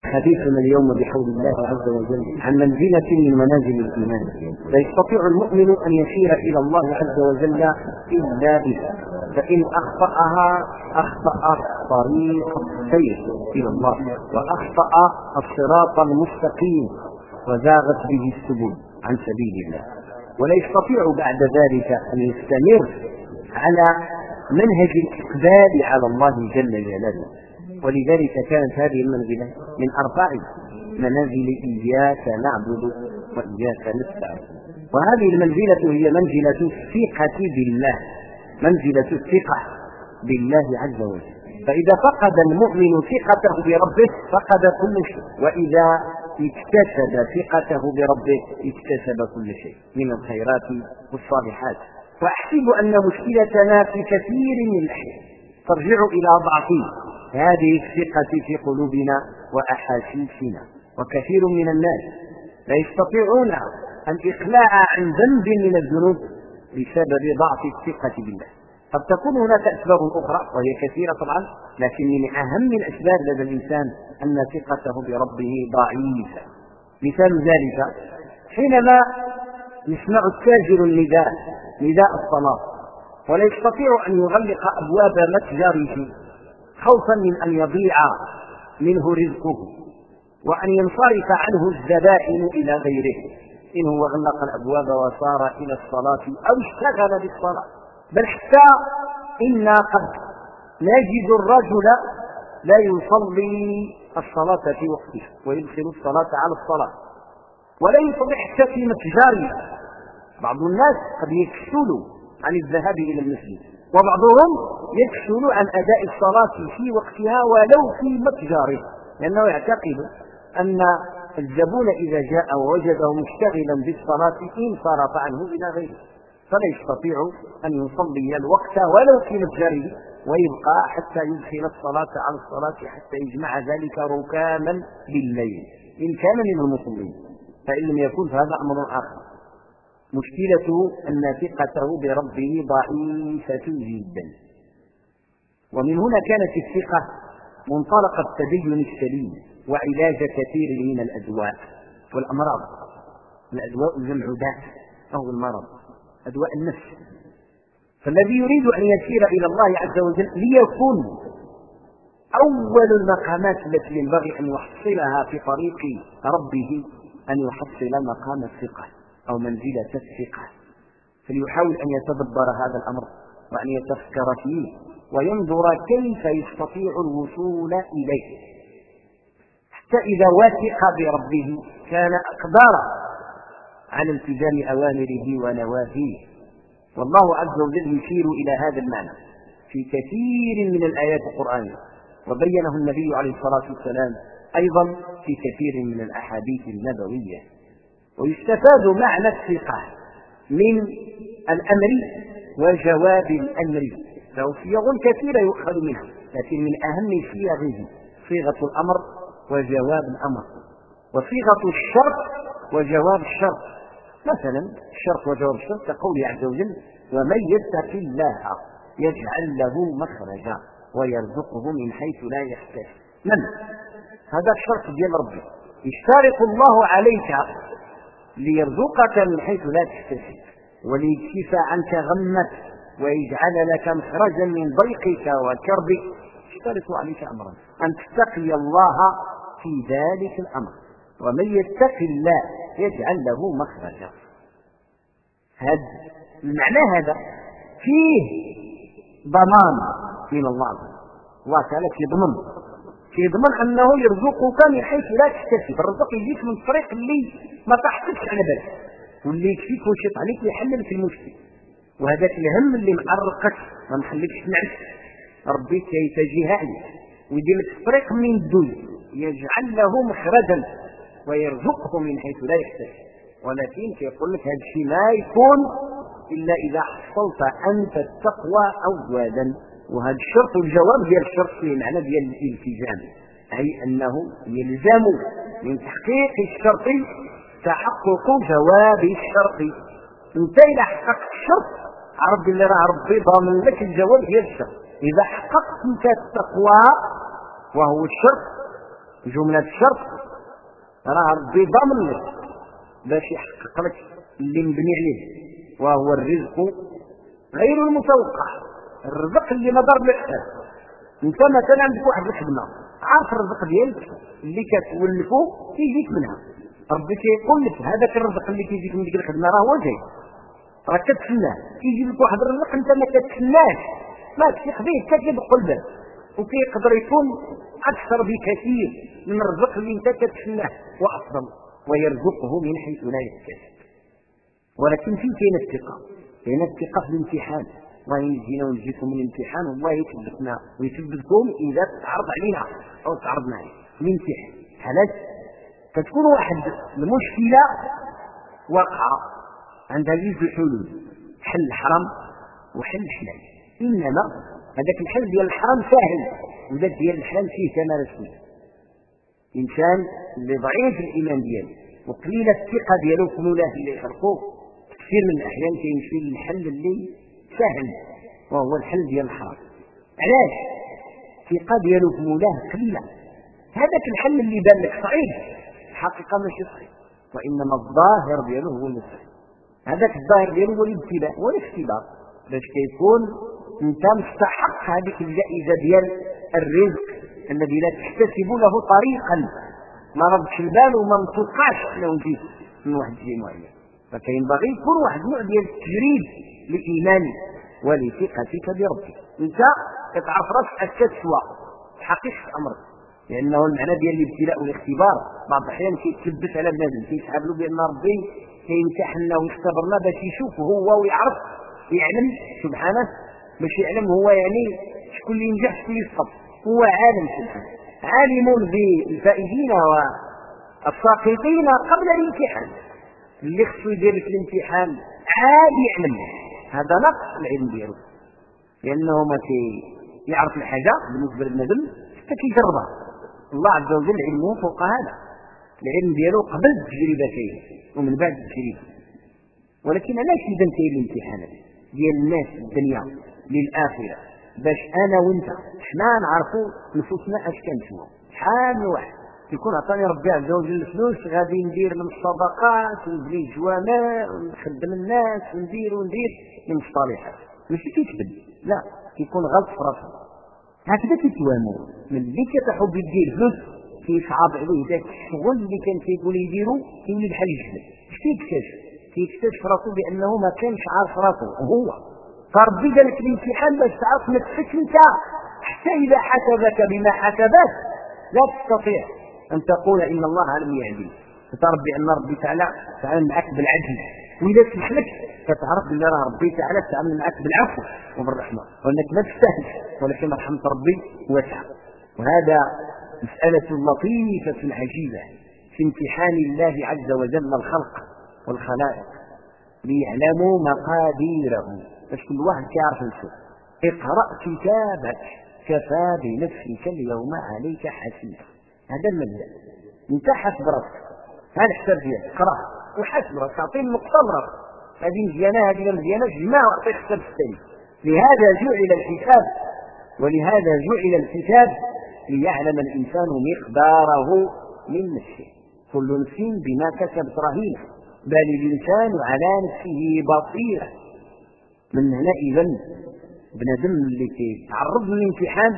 حديثنا اليوم بحول الله عز وجل عن منزلة من منازل الإيمان. لا يستطيع المؤمن أن يسير إلى الله عز وجل إلا بها، فإن أخطأها أخطأ طريق السير إلى الله، وأخطأ الصراط المستقيم، وزاغت به السبل عن سبيل الله، ولا يستطيع بعد ذلك أن يستمر على منهج الإقبال على الله جل جلاله. ولذلك كانت هذه المنزلة من أربع منازل إياك نعبد وإياك نستعين. وهذه المنزلة هي منزلة الثقة بالله، منزلة الثقة بالله عز وجل. فإذا فقد المؤمن ثقته بربه فقد كل شيء، وإذا اكتسب ثقته بربه اكتسب كل شيء من الخيرات والصالحات. وأحسب أن مشكلتنا في كثير من الأحيان ترجع إلى ضعف هذه الثقة في قلوبنا وأحاسيسنا. وكثير من الناس لا يستطيعون الإقلاع عن ذنب من الذنوب بسبب ضعف الثقة بالله. قد تكون هناك أسباب أخرى وهي كثيرة طبعا، لكن من أهم الأسباب لدى الإنسان أن ثقته بربه ضعيفة. مثال ذلك حينما يسمع التاجر نداء الصلاة ولا يستطيع أن يغلق أبواب متجره خوفا من أن يضيع منه رزقه وأن ينصرف عنه الزبائن إلى غيره، إن هو غلق الأبواب وصار إلى الصلاة أو اشتغل بالصلاة. بل حتى إنا قد نجد الرجل لا يصلي الصلاة في وقتها ويدخل الصلاة على الصلاة ولا يصلي حتى في متجاره. بعض الناس قد يكسلوا عن الذهاب إلى المسجد، وبعضهم يكسل عن أداء الصلاة في وقتها ولو في متجاره، لأنه يعتقد أن الزبون إذا جاء ووجده مشتغلا بالصلاة انصرف عنه إلى غيره، فلا يستطيع أن يصلي الوقت ولو في متجره ويبقى حتى يدخل الصلاة على الصلاة حتى يجمع ذلك ركاما بالليل إن كان من المصلين. فإن لم يكن فهذا أمر آخر. مشكلته أن ثقته بربه ضعيفة جدا. ومن هنا كانت الثقة منطلق التدين السليم وعلاج كثير من الأدواء والأمراض. الأدواء جمع داء أو المرض، أدواء النفس. فالذي يريد أن يسير إلى الله عز وجل ليكون أول المقامات التي ينبغي أن يحصلها في طريق ربه أن يحصل مقام الثقة أو منزلة الثقة، فليحاول أن يتدبر هذا الأمر وأن يتفكر فيه وينظر كيف يستطيع الوصول إليه، حتى إذا وثق بربه كان أقدر على التزام أوامره ونواهيه. والله عز وجل يشير إلى هذا المعنى في كثير من الآيات القرآنية، وبينه النبي عليه الصلاة والسلام أيضا في كثير من الأحاديث النبوية. ويستفاد معنى الثقة من الأمر وجواب الأمر، له صيغ كثيرة يؤخذ منها، لكن من أهم صيغه صيغة الأمر وجواب الأمر، وصيغة الشرط وجواب الشرط. مثلا الشرط وجواب الشرط كقوله عز وجل: ومن يتق الله يجعل له مخرجا ويرزقه من حيث لا يحتسب. من هذا الشرط ديال ربي، يشترط الله عليك ليرزقك من حيث لا تحتسب وليكشف عنك غمك ويجعل لك مخرجا من ضيقك وكربك. يشترط عليك أمرا: أن تتقي الله في ذلك الأمر، ومن يتق الله يجعل له مخرجا. هذا المعنى هذا فيه ضمان من الله. الله تعالى يضمن أنه يرزقك من حيث لا تحتسب. الرزق يجيك من الطريق اللي ما تحطش على بالك واللي يكفيك ويشط عليك ويحل لك المشكل، وهذاك الهم اللي معرقك ما مخليكش تنعس ربي كيتجيها عليك ويدير لك الطريق من الدنيا، يجعل له مخرجا ويرزقه من حيث لا يحتسب. ولكن كيقول لك هذا الشيء ما يكون إلا إذا حصلت أنت التقوى أولا. وهذا الشرط والجواب ديال الشرط في معنى ديال الالتزام، أي أنه يلزم من تحقيق الشرط تحقق جواب الشرط. انت إذا حققت الشرط عرف بالله راه ربي ضامن لك الجواب ديال الشرط. إذا حققت انت التقوى وهو الشرط جملة الشرط راه ربي ضامن لك باش يحقق لك اللي مبني عليه، وهو الرزق غير المتوقع، الرزق اللي ما ضرب لك. انت مثلا عندك واحد الخدمه، عارف الرزق ديالك اللي كتولفو كيجيك منها، ربي كيقول لك هذاك الرزق اللي كيجيك من ديك الخدمه راه هو جاي، راه كتسناه، كيجي لك واحد الرزق انت ما كتسناش، ما كتخفيه حتى كيدخل بالك، وكيقدر يكون اكثر بكثير من الرزق اللي انت كتسناه وافضل، ويرزقه من حيث لا يحتسب. ولكن فين كاين الثقه؟ كاين الثقه في الامتحان، الله ينجينا ونجيكم من الامتحان، والله يثبتنا ويثبتكم اذا تعرض علينا او تعرضنا عليه الامتحان. علاش؟ كتكون واحد المشكله واقعه عندها جوج الحلول، حل الحرام وحل الحلال، انما هذاك الحل ديال الحرام سهل وذاك ديال الحلال فيه كمال السنه. انسان اللي ضعيف الايمان ديالو وقليله الثقه ديالو في مولاه اللي يخلقوه، كثير من الاحيان كيمشي للحل اللي سهل وهو الحل ديال الحرام. علاش؟ الثقه ديالو في مولاه قليله، هذاك الحل اللي بان لك صعيب الحقيقه ماشي صعيب، وانما الظاهر ديالو هو اللي صعيب. هذاك الظاهر ديالو هو الابتلاء والاختبار باش كيكون انت مستحق هذيك الجائزه ديال الرزق الذي لا تحتسب له طريقا، ما ردش البال وما متوقعش انه يجي من واحد الشيء معين. فكينبغي يكون واحد النوع ديال التجريب لايمانك ولثقتك بربك. انت كتعرف راسك كتسوى حقيقه امرك، لانه المعنى ديال الابتلاء والاختبار بعض الاحيان كيتلبس على بنادم، كيسحب له بان ربي كيمتحننا ويختبرنا باش يشوف هو ويعرف يعلم سبحانه، باش يعلم هو يعني شكون اللي ينجح شكون اللي يسقط. هو عالم سبحانه، عالم بالفائزين والساقطين قبل الامتحان. اللي خصو يدير في الامتحان عاد يعلم، هذا نقص العلم ديالو، لانه ما يعرف الحاجه بالنسبه للندم حتى كيجربها. الله عز وجل علمه فوق هذا، العلم ديالو قبل التجربه كاين ومن بعد التجربه. ولكن علاش اذا كاين الامتحانات ديال الناس الدنيا للاخره؟ باش انا وانت حنا نعرفوا نفوسنا اش كنسوا. شحال واحد يكون عطاني ربي عز وجل الفلوس غادي ندير المصطبقات ونبني الجوامع ونخدم الناس وندير من الصالحات، ماشي كيكذب، لا كيكون غلط في راسه. هكذا كيتواموا ملي كتحب دير فلوس كيصعب عليه ذاك الشغل اللي كان كيقول يديرو كيولي بحال الجبل. اش كيكتشف راسو بانه ما كانش عارف راسو هو. فربي قالك الامتحان باش تعرف نفسك انت، حتى اذا حسبك بما حسبك لا تستطيع ان تقول ان الله لم يهدي، فتعرف بان ربي تعالى تعامل معك بالعدل، واذا سمحلك فتعرف بان ربي تعالى تعامل معك بالعفو وبالرحمه، وانك ما تستاهل ولكن رحمه ربي واسعه. وهذا مساله لطيفه عجيبه في امتحان الله عز وجل الخلق والخلائق ليعلموا مقاديره، باش كل واحد كيعرف نفسه. اقرأ كتابك كفى بنفسك اليوم عليك حسيبا. هذا المبدأ، انت حسب راسك، هذا الحساب ديالك اقرأ وحسب راسك، اعطيه النقطة لراسك، هذه مزيانة هذه مزيانة، جمع واعطيه حساب الثاني. لهذا جعل الحساب، ولهذا جعل الحساب ليعلم الإنسان مقداره من نفسه، كل نفس بما كسبت رهينة، بل الإنسان على نفسه بصيرة. من هنا إذن بنادم اللي كيتعرض للامتحان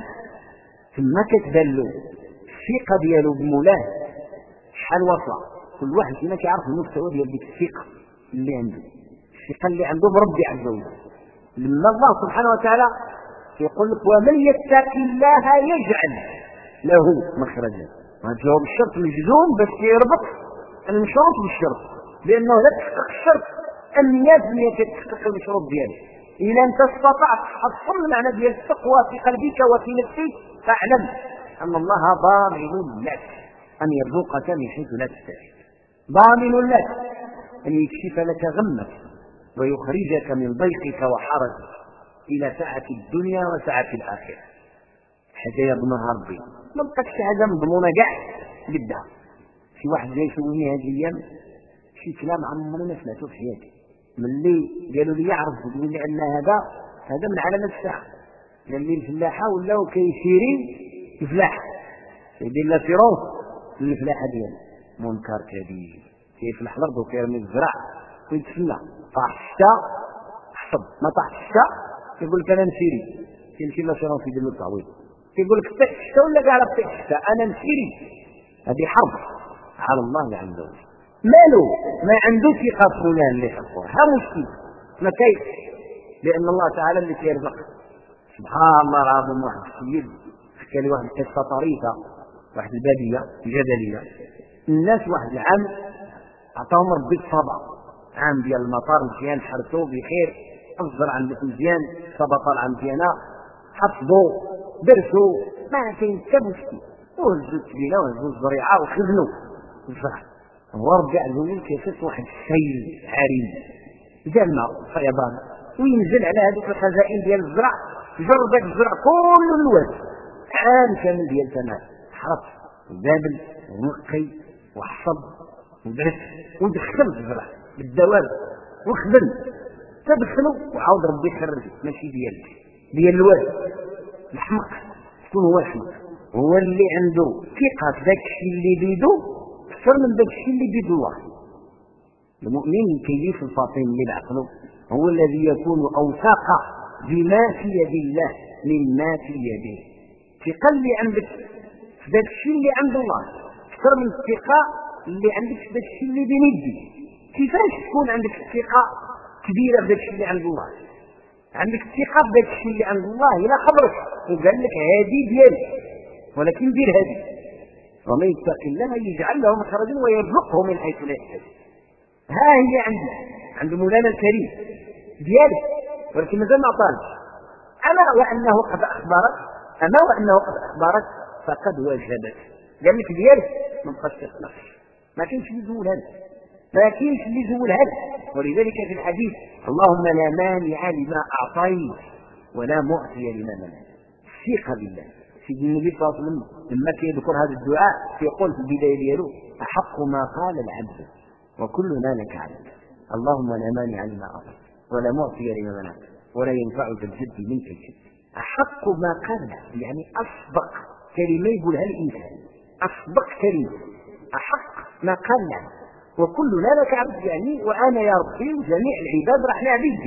ثم كتبان له الثقة ديالو بمولاه شحال واصلة. كل واحد فينا كيعرف المستوى ديال ديك الثقة اللي عنده، الثقة اللي عنده بربي عز وجل. لما الله سبحانه وتعالى يقول لك ومن يتق الله يجعل له مخرجا، هذا جواب الشرط الجزوم باش يربط المشروط بالشرط، لأنه لا تحقق الشرط 100% كتحقق المشروط ديالك. إذا أنت استطعت تحصل المعنى ديال التقوى في قلبك وفي نفسك فاعلم أن الله ضامن لك أن يرزقك من حيث لا تحتسب، ضامن لك أن يكشف لك غمك ويخرجك من ضيقك وحرجك إلى سعة الدنيا وسعة الآخرة. حاجة يضمنها ربي، ما بقاتش حاجة مضمونة كاع بدها. شي واحد جاي يسولني هذه الأيام شي كلام عمري ما سمعته في حياتي، ملي قالوا لي يعرف يقول لي ان هذا من علامات الساعه، لان الفلاحه ولاو كيسيرين يفلاح يدير لا فيروس الفلاحه ديالو منكر كبير. كيفلح الارض وكيرمي الزرع ويتسنى، طاح الشتاء حصد، ما طاح الشتاء كيقول لك انا نسيري، كيمشي لاشيرون في ديال التعويض كيقول لك طيح الشتاء ولا كاع طيح الشتاء انا نسيري. هذه حرب على الله عز وجل. مالو ما عنده ثقه فلان اللي حقه ها مشكل ما كاين، لان الله تعالى اللي كيرزق. سبحان الله العظيم. واحد السيد حكى لي واحد القصه طريفه، واحد الباديه جدليه، الناس واحد العام عطاهم ربي الصبا، عام ديال المطار مزيان، حرثوا بخير، الزرع عندك مزيان، الصبا طالعه مزيانه، حفظوا درسوا ما كاين حتى مشكل، وهزوا التبينه وهزوا الزريعه وخزنوا الزرع. هو ربي عز وجل كيصف واحد السيل عريض ديال الماء فيضان، وينزل على هذوك الخزائن ديال الزرع، جر ذاك الزرع كل الواد عام كامل ديال تمام، حرث وبابل ونقي وحصد ودرس ودخل الزرع بالدواب وخدم، تدخلوا وعاود ربي يخرج. ماشي ديال الواد الحمق. شكون هو الحمق؟ هو اللي عنده ثقه في داك الشيء اللي بيدو اكثر من داك الشيء اللي بيد الله. المؤمن كيف الفاطن اللي بعقله هو الذي يكون اوثق بما في يد الله مما في يده. الثقه اللي عندك في داك الشيء اللي عند الله اكثر من الثقه اللي عندك في داك الشيء اللي بين يدي. كيفاش تكون عندك الثقه كبيره في داك الشيء اللي عند الله؟ عندك الثقه في داك الشيء اللي عند الله الى خبرك وقال لك هذه ديالك، ولكن دير هذه. ومن يتق الله يجعل له مخرجا ويرزقه من حيث لا يحتسب. ها هي عند مولانا الكريم ديالك، ولكن مازال ما عطاش. اما وانه قد اخبرك فقد وجبت. قال لك ديالك ما بقاش تخلص، ما كاينش اللي يزولها لك، ما كاينش اللي يزولها لك. ولذلك في الحديث اللهم لا مانع لما اعطيت ولا معطي لما منعت. الثقه بالله. سيدنا النبي صلى الله عليه وسلم لما كيذكر هذا الدعاء يقول في البدايه ديالو احق ما قال العبد وكلنا لك عبد، اللهم لا مانع لما اعطيت ولا معطي لما منعت ولا ينفع ذا الجد منك الجد. احق ما قال، يعني اصدق كلمه يقولها الانسان، اصدق كلمه، احق ما قال العبد وكلنا لك عبد، يعني وانا يا ربي وجميع العباد راح نعبد.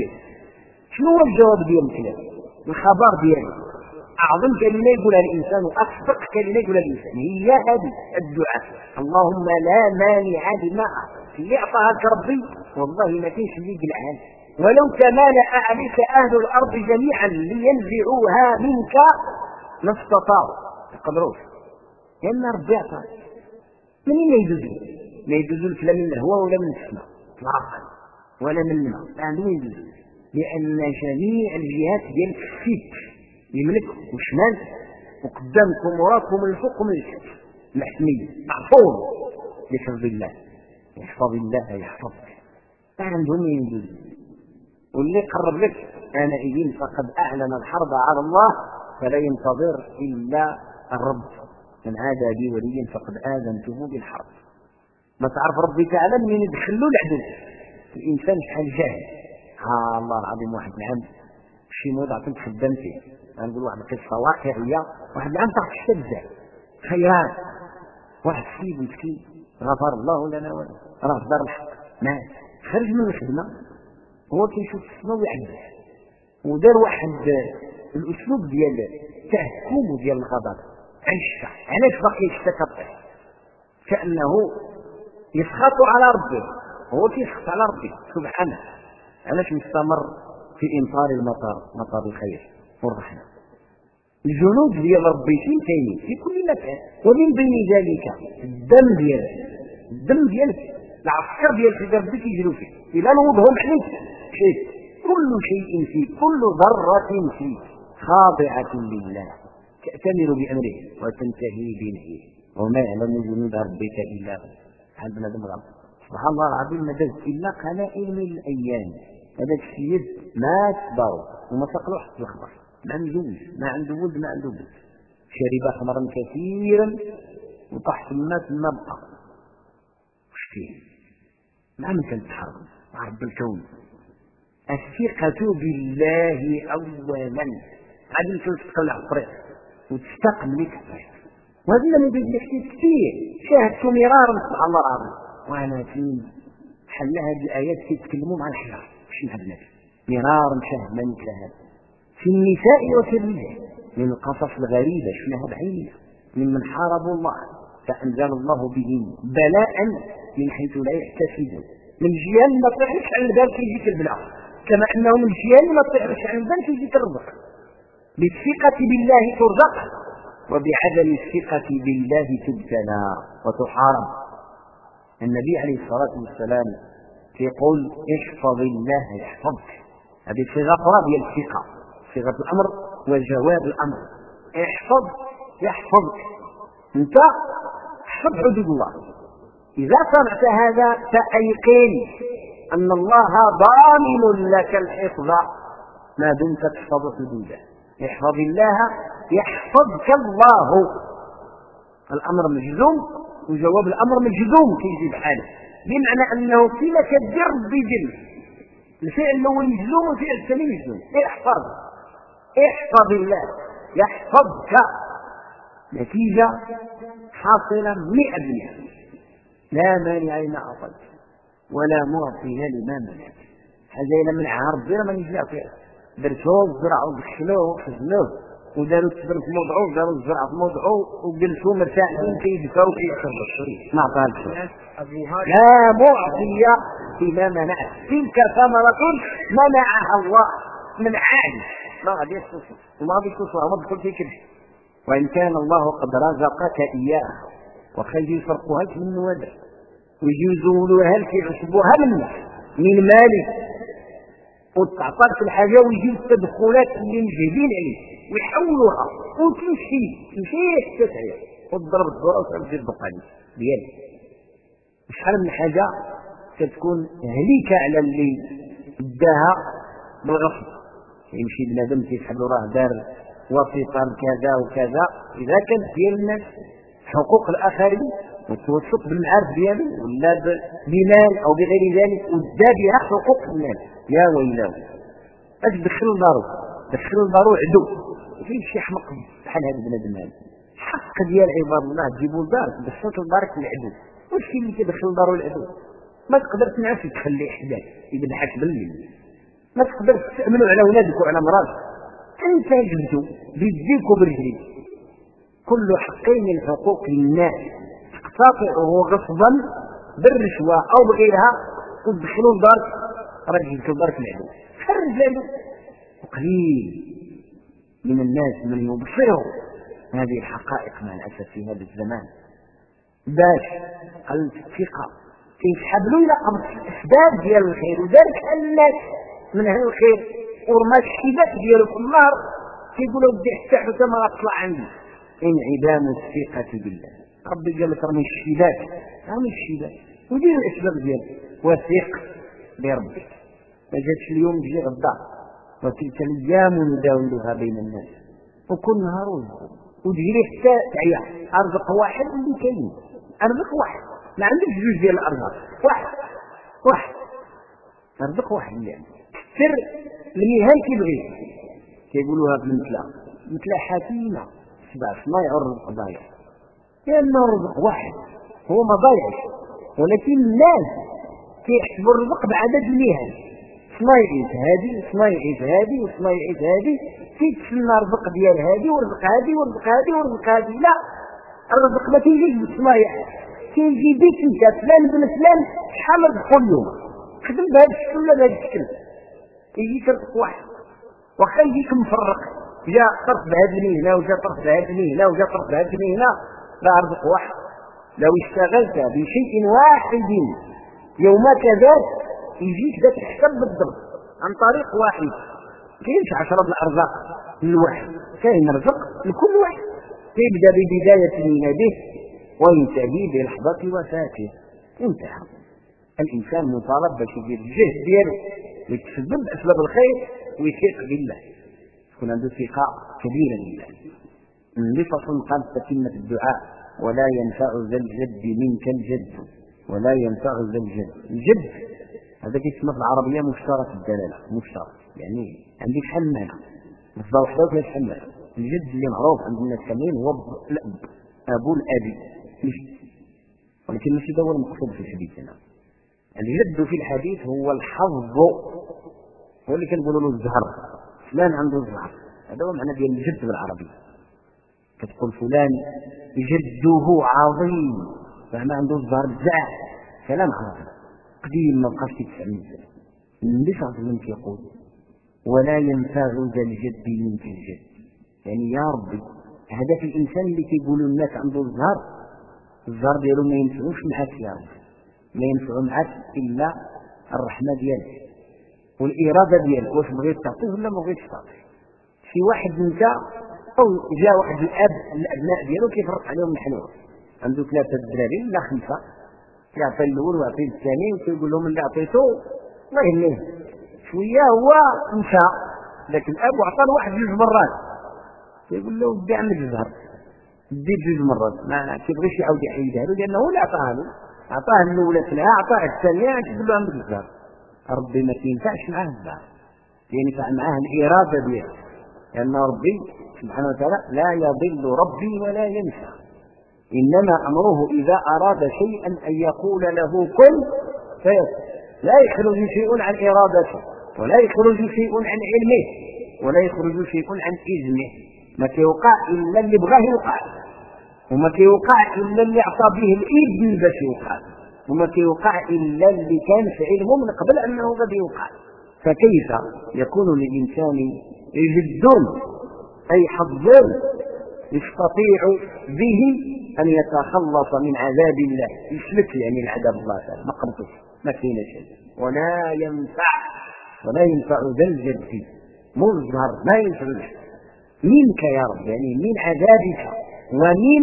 شنو هو الجواب ديال الكلام؟ الخبر ديالو اعظم كلمه يقولها الانسان واصدق كلمه يقولها الانسان هي هذه الدعاء، اللهم لا مانع لما اعطيت. اللي اعطاها لك ربي والله ما كاينش اللي يقلعها، ولو تمالأ عليك اهل الارض جميعا لينزعوها منك ما استطاعوا، ما يقدروش، لان ربي عطاك. منين ما يجوز لك لا من الهواء ولا من السماء اطلاقا ولا من الماء، ما عندهم يجوز، لان جميع الجهات ديالك فيك، يملك وشمال وقدامكم وراكم من الفوق ومن التحت، محمي محفوظ بحفظ الله. يحفظ الله يحفظك، ما عندهم يجوز. واللي قرب لك انا اذن فقد اعلن الحرب على الله فلا ينتظر الا الرب، من عادى بي وليا فقد اذنته بالحرب. ما تعرف ربي تعالى من يدخلوا العدو. الانسان شحال جاهل. الله العظيم. واحد العام شي موضوع كنت خدام فيه، غنقول واحد القصه واقعيه. واحد العام طاح في الشده خيرات، واحد السيد مسكين غفر الله لنا وله، راه في دار الحق مات، خرج من الخدمه هو كيشوف السماء ويعبس، ودار واحد الاسلوب ديال التهكم وديال الغضب عن الشتاء. علاش باقي الشتاء كطيح؟ كانه يسخط على ربه، هو كيسخط على ربه سبحانه. علاش مستمر في امطار المطر، مطر الخير والرحمه. الجنود ديال ربي فين كاينين؟ في كل مكان، ومن بين ذلك الدم ديالك العسكر ديالك اللي ربي كيجروا فيه، اذا نوضهم عليك شيء، كل شيء فيك، كل ذره فيك خاضعه لله تأتمر بامره وتنتهي بنهيه، وما يعلم جنود ربك الا هو. عندنا دم سبحان الله العظيم. ما داز الا قلائل من الايام هذاك السيد مات ضرب وما سقلو حتى الخبر، ما عنده ولد ما عنده بنت، شرب خمرا كثيرا وطاح في الماء ثم بقى. واش فيه؟ ما ممكن تحرم رب الكون. الثقة بالله اولا، غادي تقلع الطريق وتستقم لك الطريق. وهذا اللي بيحكي كثير شاهدت مرارا سبحان الله العظيم. وانا فين حل هذه الايات كيتكلموا مع الحجر شي هبلات مرارا شاهدنا مثل هذا في النساء وفي الرجال من القصص الغريبه شفناها بعيننا ممن حاربوا الله فانزل الله بهم بلاء من حيث لا يحتسبون. من جيال ما طلعش على البال كيجيك البلاء، كما انه من جيال ما طلعش على البال كيجيك الرزق. بالثقه بالله ترزق وبعدم الثقه بالله تبتلى وتحارب. النبي عليه الصلاه والسلام يقول احفظ الله يحفظك. هذه صيغه اخرى ديال الثقه، صيغه الامر وجواب الامر. احفظ يحفظك، انت احفظ حدود الله. اذا صنعت هذا فايقن ان الله ضامن لك الحفظ ما دمت تحفظ حدوده. احفظ الله يحفظك الله. الامر مجزوم وجواب الامر مجزوم كيجي بحاله، بمعنى انه كما كدير بدل الفعل الاول مجزوم والفعل الثاني مجزوم. احفظ الله يحفظك، نتيجه حاصله 100%. لا مانع لما اعطيت ولا معطي لما منعت. هذا الا منعها ربي ما نجي فيها. درتوه وزرعوه وخشلوه وخزنوه وداروا التبر في موضعه وداروا الزرع في موضعه وجلسوا مرتاحين كيدفعوا كيتصرفوا ما عطاهاش. لا معطي لما منعت. تلك ثمرة منعها الله من عاد ما غادي يتصل وما غادي يتصل ما تدخل في كلش. وان كان الله قد رزقك اياه وخلي يفرقوها لك من نوادر ويجيو يزولوها لك يعصبوها منك من مالك وتعطاك الحاجه ويجيو التدخلات اللي مجهدين عليه ويحولوها وتمشي حتى تعيا وتضرب الدوره وتمشي الدقاني ديالك. شحال من حاجه كتكون هليكه على اللي داها بالغصب. يمشي بنادم كيسحب له راه دار وسيطا كذا وكذا. اذا كان ديال الناس حقوق الاخرين وتوثق بالمعارف ديالو ولا بمال او بغير ذلك ودا بها حقوق الناس، يا ويلاه اش دخل لدارو عدو. فين شي حمق بحال هذا بنادم هذا حق ديال عباد الله تجيبوا لدارك بسط لدارك العدو. واش اللي كيدخل لدارو العدو ما تقدر تنعس تخليه حداك يذبحك بالليل، ما تقدر تأمنوا على ولادك وعلى مراتك. انت جبتو بيديك وبرجليك. كل حق من حقوق الناس تقتطعه غصبا بالرشوه او بغيرها وتدخلوا لدارك رجل لدارك العدو. خرج العدو. وقليل من الناس من يبصروا هذه الحقائق مع الاسف في هذا الزمان. باش قلت الثقه كيسحبوا الى امر الاسباب ديال الخير وذلك الناس من اهل الخير ورمى الشباك ديالو في النار كيقولوا بدي حتى ما غتطلع عندي. انعدام الثقه بالله. ربي قال لك رمي الشباك ودير الاسباب ديالك وثق بربك. ما جاتش اليوم تجي غدا. وتلك الايام نداولها بين الناس وكل نهار وتجري حتى تعيا. ارزق واحد اللي كاين، ارزق واحد ما عندكش جوج ديال الارزاق. واحد ارزق واحد اللي عندك. سر المهام كيبغي كيقولوها مثل حكيمه سبع صنايع الرزق ضايع، لانه الرزق واحد هو ما ضايعش. ولكن الناس كيحسبوا الرزق بعدد المهن. صنايعيت هذه وصنايعيت هذه وصنايعيت هذه كيتسنى الرزق ديال هذه ورزق هذه ورزق هذه ورزق هذه. لا، الرزق ما كيجيش بالصنايع، كيجي بك انت فلان بن فلان شحال رزق اليوم خدم بهذا الشكل ولا بهذا الشكل يجيك رزق واحد. واخا يجيك مفرق جاء طرف بهذه المهنه وجاء طرف بهذه المهنه وجاء طرف بهذه المهنه، لا رزق واحد. لو اشتغلت بشيء واحد يومك ذاك يجيك ذاك الحساب بالضبط عن طريق واحد. كاينش 10 الارزاق للواحد، كاين رزق لكل واحد. يبدا ببدايه ميلاده وينتهي بلحظه وفاته. انتهى. الانسان مطالب باش يدير الجهد ديالو ويتسبب باسباب الخير ويثق بالله، تكون عنده ثقه كبيره بالله. لفصل قال تتمه الدعاء ولا ينفع ذا الجد منك الجد ولا ينفع ذا الجد. الجد هذا كيسمى في العربيه مشترك الدلاله، مشترك يعني عندي شحال من معنى، مصدر وحده ولا شحال من الجد اللي معروف عند الناس كاملين هو الاب أبو الأبي مش، ولكن ماشي هذا هو المقصود في الحديث هنا. الجد في الحديث هو الحظ، هو اللي كنقولوا له الزهر، فلان عنده الزهر، هذا هو معنى ديال الجد بالعربي. كتقول فلان جده عظيم، فما عنده الزهر بزاف، كلام عربي قديم ما بقاش كيتسمع بزاف. النبي صلى الله عليه وسلم كيقول ولا ينفع ذا الجد منك الجد، يعني يا ربي هذاك الانسان اللي كيقولوا الناس عنده الزهر ديالو ما ينفعوش معك يا رب، ما ينفعوا معك الا الرحمه ديالك والاراده ديالك، واش بغيت تعطيه ولا ما بغيتش تعطيه. شي واحد انت او جاء واحد الابناء ديالو كيفرق عليهم الحلوى، عنده 3 دراري ولا 5، يعطي الاول ويعطي الثاني وكيقول لهم اللي عطيته الله يهنيه شويه هو مشى، لكن الاب عطى واحد 2 مرات كيقول له ودي عندك الزهر دير 2 مرات، ما كيبغيش يعاود يحيدها له لانه لا عطاها له، عطاه الاولى ثلاثه عطاه الثانيه كيقول له عندك الزهر. ربي ما كينفعش معاه الزهر، ينفع معاه الاراده ديالو، لان ربي سبحانه وتعالى لا يضل ربي ولا ينسى، انما امره اذا اراد شيئا ان يقول له كن فيكون، لا يخرج شيء عن ارادته ولا يخرج شيء عن علمه ولا يخرج شيء عن اذنه، ما كيوقع الا اللي بغاه يوقع، وما كيوقع الا اللي اعطى به الاذن باش يوقع، وما كيوقع الا اللي كان في علمه من قبل انه غادي يوقع. فكيف يكون للانسان جد اي حظ يستطيع به ان يتخلص من عذاب الله، يسلك يعني العذاب الله تعالى ما قمتش ما فينا شيء، ولا ينفع ذا الجد مظهر ما ينفع منك يا رب، يعني من عذابك ومن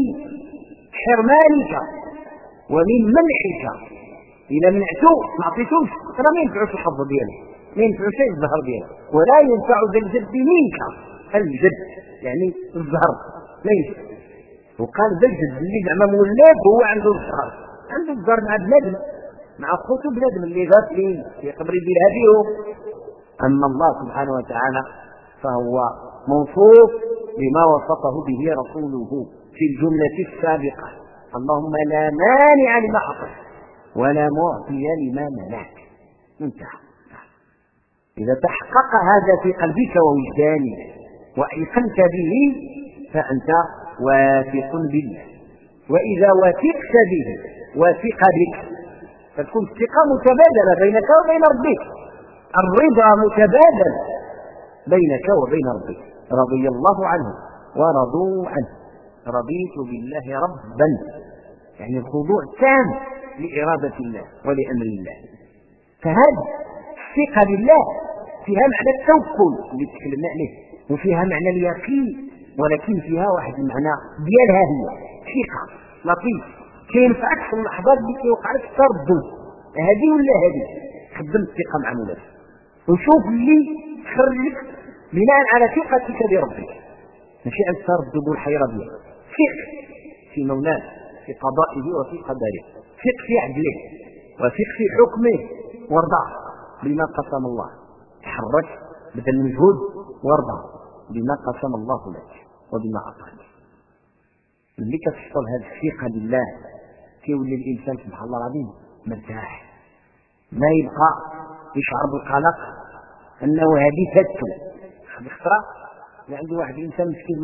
حرمانك ومن منعك، إذا منعته ما عطيتوش راه ما ينفعش الحظ ديالك، ما ينفع شيء الزهر ديالك. ولا ينفع ذا الجد منك، الجد يعني الزهر لا ينفع. وقال ذا الجد اللي زعما مولاب هو عنده الزهر، عنده الزهر مع بنادم مع خوتو بنادم اللي غافلين يقدر يدير هذيهم. أما الله سبحانه وتعالى فهو موصوف بما وصفه به رسوله في الجملة السابقة، اللهم لا مانع لما أعطيت ولا معطي لما منعت، انتهى. إذا تحقق هذا في قلبك ووجدانك وأيقنت به فأنت واثق بالله، وإذا وثقت به وثق بك فتكون الثقة متبادلة بينك وبين ربك، الرضا متبادل بينك وبين ربك، رضي الله عنه ورضوا عنه، رضيت بالله ربا، يعني الخضوع تام لإرادة الله ولأمر الله. فهذه الثقة بالله فيها معنى التوكل اللي تكلمنا عليه، وفيها معنى اليقين، ولكن فيها واحد المعنى ديالها هي ثقة لطيف كينفعك في اللحظات اللي كيوقع لك تردد هذه ولا هذه، خدم الثقة مع مولاتك وشوف اللي خرجك بناء على ثقتك بربك، ماشي عن التردد والحيرة ديالك. ثق في مولاه في قضائه وفي قدره، ثق في عدله وثق في حكمه وارضى بما قسم الله، تحرك بذل المجهود وارضى بما قسم الله لك وبما أعطاك. اللي كتحصل هذه الثقة بالله كيولي الإنسان سبحان الله العظيم مرتاح، ما يبقى يشعر بالقلق أنه هذه فاتته. هذه خطرة عنده واحد الإنسان مسكين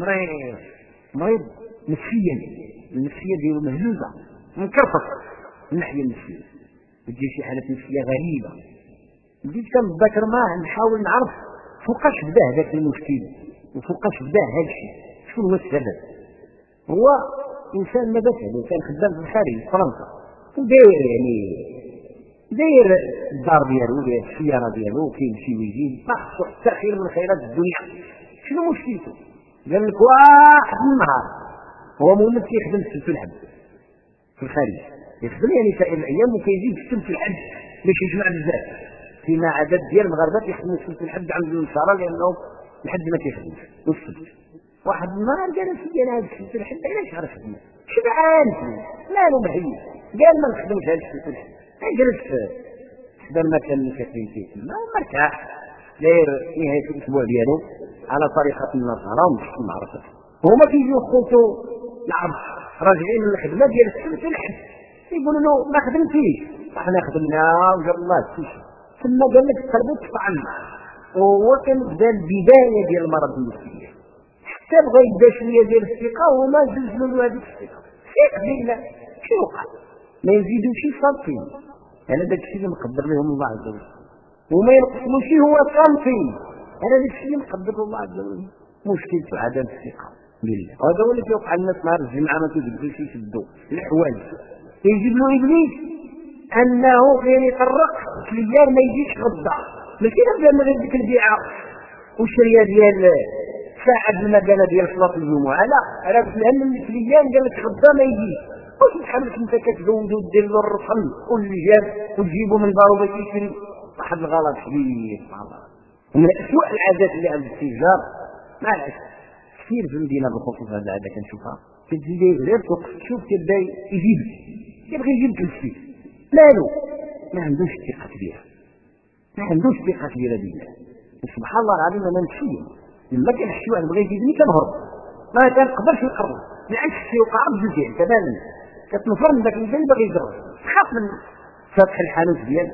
مريض نفسيا، النفسية ديالو مهزوزة منكرفة من الناحية النفسية، تجي شي حالة نفسية غريبة. بديت كنتذكر معاه نحاول نعرف فوقاش بدا هذاك المشكل وفوقاش بدا هذا الشيء، شنو هو السبب. هو انسان ما بس كان خدام في الخارج في فرنسا، وداير يعني داير الدار ديالو داير السياره ديالو كيمشي ويجي محصور حتى خير من خيرات الدنيا. شنو مشكلته؟ قال لك واحد النهار هو مولد كيخدم في سلف الحب في الخارج، يخدم يعني سائر الايام وكيجي في سلف الحب باش يجمع بزاف، فيما عدد ديال المغاربه يخدموا في سلف الحب عند النصارى لانهم الحد ما كيخدمش والسبت. واحد النهار قال لي انا هذا السلف الحب علاش عرف خدمه شبعان مالو مهيئ، قال ما نخدمش هذا السلف الحب، جلس خدم مكان اللي كاين فيه ما مرتاح، داير نهايه الاسبوع ديالو على طريقه النصارى ومشي المعركه، هما كيجيو خوتو العرب راجعين من الخدمه ديال السبت الحد يقولوا له ما خدمتيش، احنا خدمنا وجاب الله السيشي. ثم قال لك قلبه تفعلنا، وهو كان بدا البدايه ديال المرض النفسي حتى بغى يبدا شويه ديال الثقه وما زلزلوا له هذيك الثقه. ثق بالله شنو وقع؟ ما يزيدوش صالحين. انا داك الشيء اللي مقدر لهم الله عز وجل، وما ينقصوش هو صالحين. انا داك الشيء اللي مقدر الله عز وجل. مشكلته عدم الثقه بالله. هذا هو اللي كيوقع للناس نهار الجمعه ما كيقدروش يشدوا الحوايج. يجيب له ابليس انه غير يطرق كليان ما يجيش غدا، ماشي غدا من ديك البيعه والشريه ديال ساعه المكانه ديال صلاه الجمعه، لا راه فهم من كليان قال لك غدا ما يجيش. وسبحان الله انت كتزود ودير له الرسل واللجام وتجيبوا من دارو باش يشري. واحد الغلط كبير ومن اسوء العادات اللي عند التجار مع الاسف كثير في المدينه بالخصوص. هذا العاده كنشوفها كتجي غير تشوف كيبدا يجيب يبغي يجيب الفلوس مالو، ما عندوش ثقه كبيره، ما عندوش ثقه كبيره بالله. سبحان الله العظيم انا نمشي لما كان شي واحد بغى يجيبني كنهرب ما كنقدرش نقرب، بالعكس كيوقع بزاف تماما كتنفر من ذاك اللي باغي يجرب، تخاف من فتح الحانوت ديال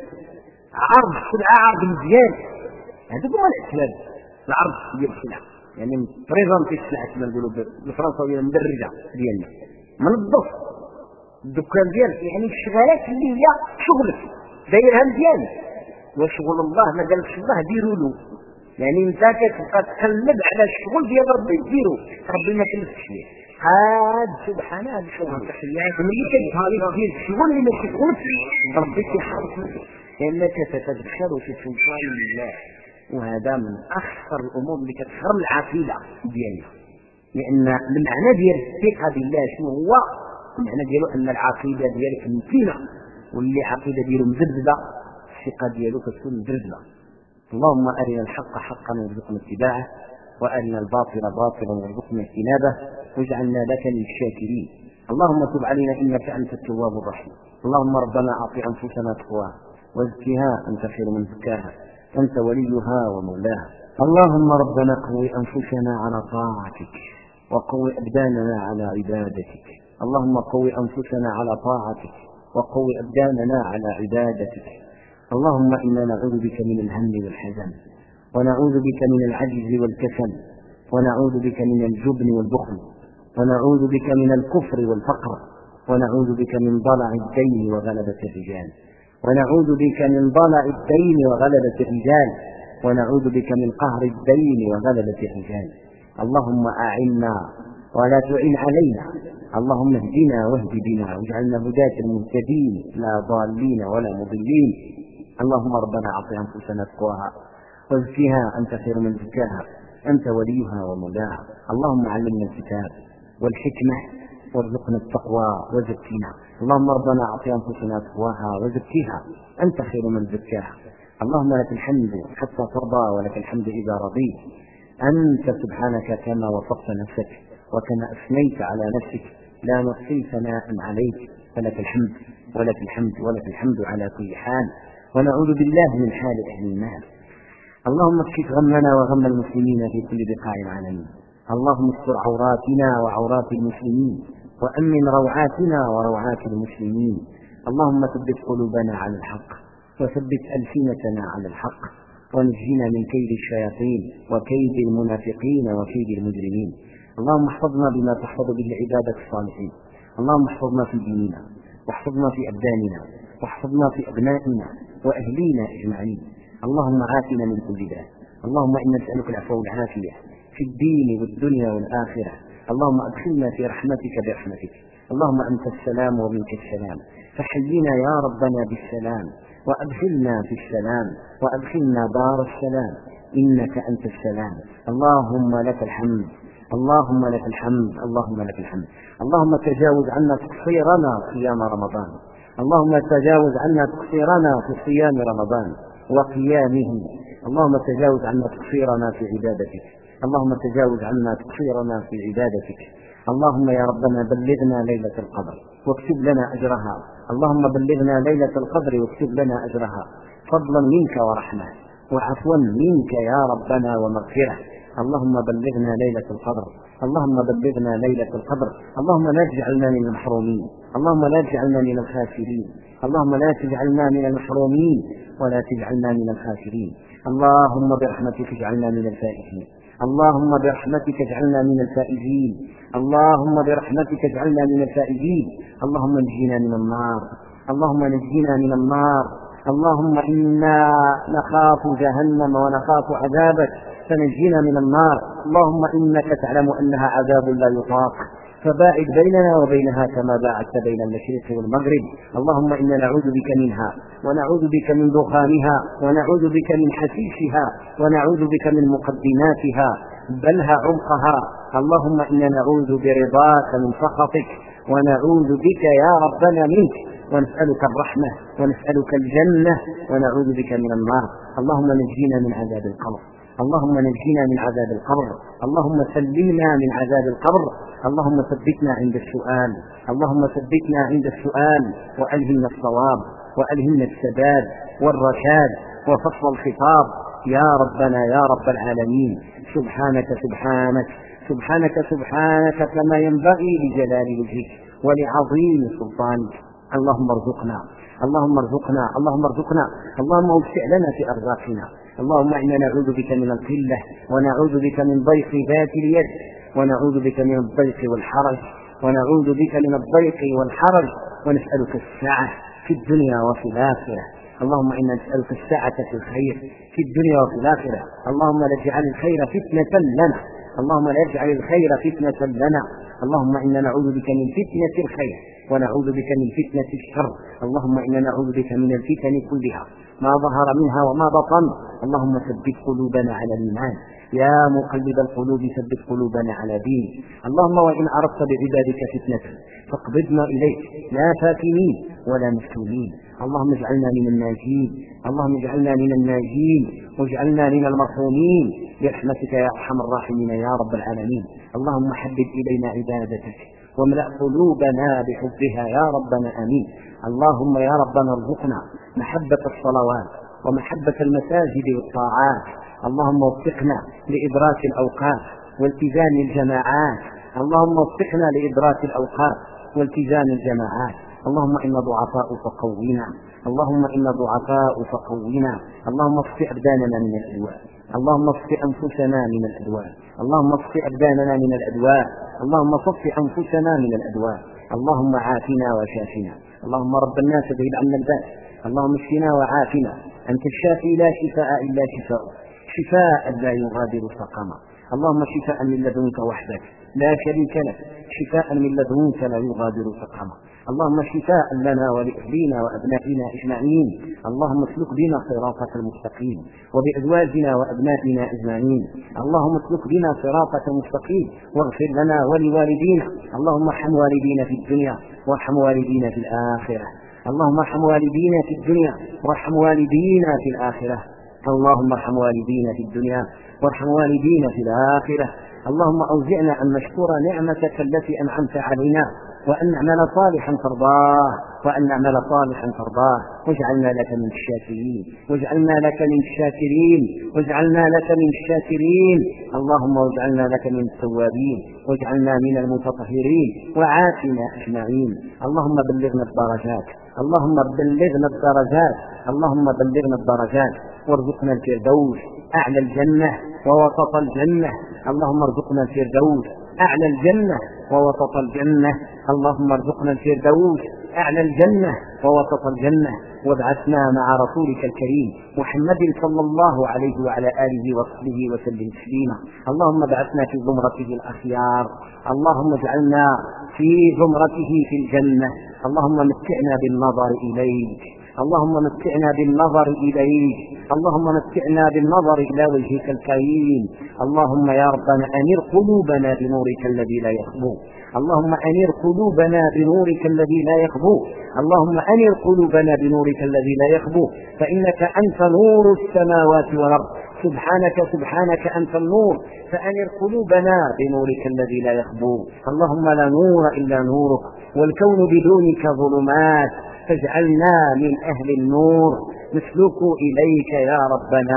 عرض السلعه عرض مزيان. هذوك هما الاسباب العرض ديال السلعه، يعني بريزونتي السلعه كما نقولوا بالفرنساويه مدرجه ديالنا منظف الدكان ديالك، يعني الشغالات اللي هي شغلك دايرها مزيان. وشغل الله ما قالش الله ديروا له، يعني انت كتبقى تقلب على الشغل ديال ربي ديرو، ربي ما كلفش ليه. هاد سبحان الله الشغل تحيات ملي كتبقى دير الشغل اللي ما كيكونش ربي كيحرصك لانك تتدخل في سلطان الله. وهذا من اخطر الامور اللي كتخرم العقيده ديالنا، لان المعنى ديال الثقه بالله شنو هو؟ المعنى ديالو ان العقيده ديالك متينه، واللي عقيده ديالو مزبده الثقه ديالو كتكون مزبده. اللهم ارنا الحق حقا وارزقنا اتباعه، وارنا الباطل باطلا وارزقنا اجتنابه، واجعلنا لك من الشاكرين. اللهم تب علينا انك انت التواب الرحيم. اللهم ربنا اعط انفسنا تقواها وزكها انت خير من زكاها انت وليها ومولاها. اللهم ربنا قوي انفسنا على طاعتك، وقوي ابداننا على عبادتك. اللهم قوي انفسنا على طاعتك، وقوي ابداننا على عبادتك. اللهم انا نعوذ بك من الهم والحزن، ونعوذ بك من العجز والكسل، ونعوذ بك من الجبن والبخل، ونعوذ بك من الكفر والفقر، ونعوذ بك من ضلع الدين وغلبة الرجال، ونعوذ بك من ضلع الدين وغلبة الرجال، ونعوذ بك من قهر الدين وغلبة الرجال. اللهم أعنا ولا تعن علينا، اللهم اهدنا واهد بنا واجعلنا هداة المهتدين لا ضالين ولا مضلين. اللهم ربنا أعط أنفسنا تقواها وزكها أنت خير من زكاها أنت وليها ومولاها. اللهم علمنا الكتاب والحكمة وارزقنا التقوى وزكينا. اللهم ربنا أعط أنفسنا تقواها وزكيها أنت خير من زكاها. اللهم لك الحمد حتى ترضى ولك الحمد إذا رضيت. أنت سبحانك كما وصفت نفسك وكما أثنيت على نفسك لا نحصي ثناء عليك، فلك الحمد ولك الحمد ولك الحمد على كل حال. ونعوذ بالله من حال أهل النار. اللهم اكشف غمنا وغم المسلمين في كل بقاع العالمين. اللهم استر عوراتنا وعورات المسلمين، وأمن روعاتنا وروعات المسلمين. اللهم ثبت قلوبنا على الحق، وثبت ألسنتنا على الحق، ونجينا من كيد الشياطين وكيد المنافقين وكيد المجرمين. اللهم احفظنا بما تحفظ به عبادك الصالحين. اللهم احفظنا في ديننا، واحفظنا في أبداننا، واحفظنا في أبنائنا وأهلينا أجمعين. اللهم عافنا من كل داء. اللهم إنا نسألك العفو والعافية في الدين والدنيا والآخرة. اللهم أدخلنا في رحمتك برحمتك. اللهم أنت السلام ومنك السلام، فحينا يا ربنا بالسلام، وأدخلنا في السلام، وأدخلنا دار السلام، إنك أنت السلام. اللهم لك الحمد، اللهم لك الحمد، اللهم لك الحمد. اللهم تجاوز عنا تقصيرنا صيام رمضان، اللهم تجاوز عنا تقصيرنا في صيام رمضان وقيامه. اللهم تجاوز عنا تقصيرنا في عبادتك، اللهم تجاوز عنا تقصيرنا في عبادتك. اللهم يا ربنا بلغنا ليلة القدر واكتب لنا أجرها. اللهم بلغنا ليلة القدر واكتب لنا أجرها، فضلا منك ورحمة وعفوا منك يا ربنا ومغفرة. اللهم بلغنا ليلة القدر اللهم بلغنا ليلة القدر. اللهم لا تجعلنا من المحرومين، اللهم لا تجعلنا من الخاسرين، اللهم لا تجعلنا من المحرومين ولا تجعلنا من الخاسرين. اللهم برحمتك اجعلنا من الفائزين، اللهم برحمتك اجعلنا من الفائزين، اللهم برحمتك اجعلنا من الفائزين. اللهم نجينا من النار، اللهم نجينا من النار. اللهم إنا نخاف جهنم ونخاف عذابك فنجينا من النار. اللهم إنك تعلم أنها عذاب لا يطاق فباعد بيننا وبينها كما باعدت بين المشرق والمغرب. اللهم إنا نعوذ بك منها ونعوذ بك من دخانها ونعوذ بك من حشيشها ونعوذ بك من مقدماتها بلها عمقها. اللهم إنا نعوذ برضاك من سخطك ونعوذ بك يا ربنا منك، ونسألك الرحمة ونسألك الجنة ونعوذ بك من النار. اللهم نجينا من عذاب القبر، اللهم نجينا من عذاب القبر، اللهم سلمنا من عذاب القبر. اللهم ثبتنا عند السؤال، اللهم ثبتنا عند السؤال وألهمنا الصواب وألهمنا السداد والرشاد وفصل الخطاب يا ربنا يا رب العالمين. سبحانك سبحانك سبحانك سبحانك كما ينبغي لجلال وجهك ولعظيم سلطانك. اللهم ارزقنا، اللهم ارزقنا، اللهم ارزقنا، اللهم اوسع لنا في ارزاقنا. اللهم انا نعوذ بك من القله ونعوذ بك من ضيق ذات اليد ونعوذ بك من الضيق والحرج ونعوذ بك من الضيق والحرج ونسألك السعة في الدنيا وفي الآخرة. اللهم إنا نسألك السعة في الخير في الدنيا وفي الآخرة. اللهم لا تجعل الخير فتنة لنا، اللهم لا تجعل الخير فتنة لنا. اللهم إنا نعوذ بك من فتنة الخير ونعوذ بك من فتنة الشر. اللهم إنا نعوذ بك من الفتن كلها ما ظهر منها وما بطن. اللهم ثبت قلوبنا على الإيمان يا مقلب القلوب ثبت قلوبنا على دينك. اللهم وإن أردت بعبادك فتنة فاقبضنا إليك لا فاتنين ولا مفتونين. اللهم اجعلنا من الناجين، اللهم اجعلنا من الناجين واجعلنا من المرحومين برحمتك يا أرحم الراحمين يا رب العالمين. اللهم حبب إلينا عبادتك واملأ قلوبنا بحبها يا ربنا آمين. اللهم يا ربنا ارزقنا محبة الصلوات ومحبة المساجد والطاعات. اللهم وفقنا لإدراك الأوقات والتزام الجماعات، اللهم وفقنا لإدراك الأوقات والتزام الجماعات. اللهم إنا ضعفاء فقونا، اللهم إنا ضعفاء فقونا. اللهم اصف أبداننا من الأدواء، اللهم اصف أنفسنا من الأدواء، اللهم اصف أبداننا من الأدواء، اللهم صف أنفسنا من الأدواء. اللهم عافنا وشافنا، اللهم رب الناس اذهب عنا الباس، اللهم اشفنا وعافنا، أنت الشافي لا شفاء إلا شفاء، شفاء لا يغادر سقما. اللهم شفاء من لدنك وحدك لا شريك لك، شفاء من لدنك لا يغادر سقما. اللهم شفاء لنا ولأهلنا وأبنائنا أجمعين. اللهم اسلك بنا صراطك المستقيم وبأزواجنا وأبنائنا أجمعين. اللهم اسلك بنا صراطك المستقيم واغفر لنا ولوالدينا. اللهم ارحم والدينا في الدنيا وارحم والدينا في الآخرة. اللهم ارحم والدينا في الدنيا وارحم والدينا في الآخرة. اللهم ارحم والدينا في الدنيا وارحم والدينا في الآخرة. اللهم أوزعنا أن نشكر نعمتك التي أنعمت علينا وأن نعمل صالحا ترضاه وأن نعمل صالحا ترضاه واجعلنا لك من الشاكرين، واجعلنا لك من الشاكرين، واجعلنا لك من الشاكرين. اللهم واجعلنا لك من التوابين واجعلنا من المتطهرين وعافنا أجمعين. اللهم بلغنا الدرجات، اللهم بلغنا الدرجات، اللهم بلغنا الدرجات وارزقنا الفردوس أعلى الجنة ووسط الجنة. اللهم ارزقنا الفردوس أعلى الجنة ووسط الجنة. اللهم ارزقنا الفردوس أعلى الجنة ووسط الجنة وابعثنا مع رسولك الكريم محمد صلى الله عليه وعلى آله وصحبه وسلم تسليما. اللهم ابعثنا في زمرته الأخيار، اللهم اجعلنا في زمرته في الجنة. اللهم متعنا بالنظر إليك، اللهم متعنا بالنظر إليك، اللهم متعنا بالنظر إلى وجهك الكريم. اللهم يا ربنا أنير قلوبنا بنورك الذي لا يخبو، اللهم أنير قلوبنا بنورك الذي لا يخبو، اللهم أنير قلوبنا بنورك الذي لا يخبو، فإنك أنت نور السماوات والأرض. سبحانك سبحانك أنت النور، فأنر قلوبنا بنورك الذي لا يخبو. اللهم لا نور إلا نورك والكون بدونك ظلمات، فاجعلنا من أهل النور نسلك إليك يا ربنا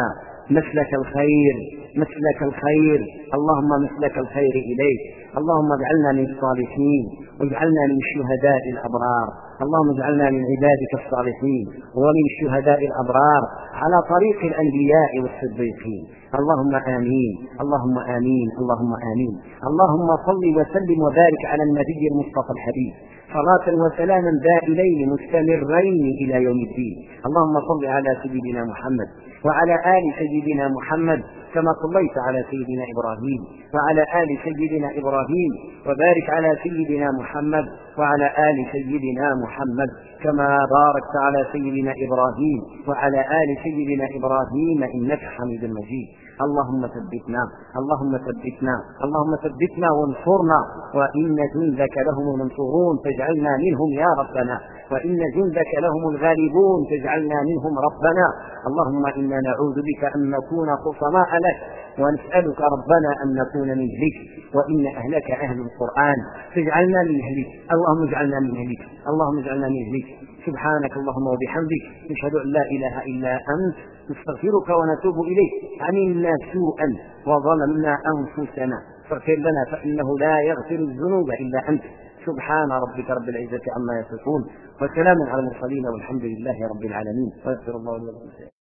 مسلك الخير، مسلك الخير، اللهم مسلك الخير إليك. اللهم اجعلنا من الصالحين، واجعلنا من الشهداء الأبرار. اللهم اجعلنا من عبادك الصالحين ومن الشهداء الأبرار على طريق الأنبياء والصديقين. اللهم آمين، اللهم آمين، اللهم آمين. اللهم صل وسلم وبارك على النبي المصطفى الحبيب صلاة وسلاما دائمين مستمرين إلى يوم الدين. اللهم صل على سيدنا محمد وعلى آل سيدنا محمد كما صليت على سيدنا إبراهيم وعلى آل سيدنا إبراهيم، وبارك على سيدنا محمد وعلى آل سيدنا محمد كما باركت على سيدنا إبراهيم وعلى آل سيدنا إبراهيم إنك حميد مجيد. اللهم ثبتنا، اللهم ثبتنا، اللهم ثبتنا وانصرنا، وإن جندك لهم المنصورون فاجعلنا منهم يا ربنا، وإن جندك لهم الغالبون فاجعلنا منهم ربنا. اللهم إنا نعوذ بك أن نكون خصماء لك، ونسألك ربنا أن نكون من أهلك، وإن أهلك أهل القرآن فاجعلنا من أهلك. اللهم اجعلنا من أهلك، اللهم اجعلنا من أهلك. سبحانك اللهم وبحمدك، نشهد أن لا إله إلا أنت، نستغفرك ونتوب إليك. عملنا سوءا وظلمنا أنفسنا فاغفر لنا فإنه لا يغفر الذنوب إلا أنت. سبحان ربك رب العزة عما يصفون، وسلام على المرسلين، والحمد لله رب العالمين. ويغفر الله لنا.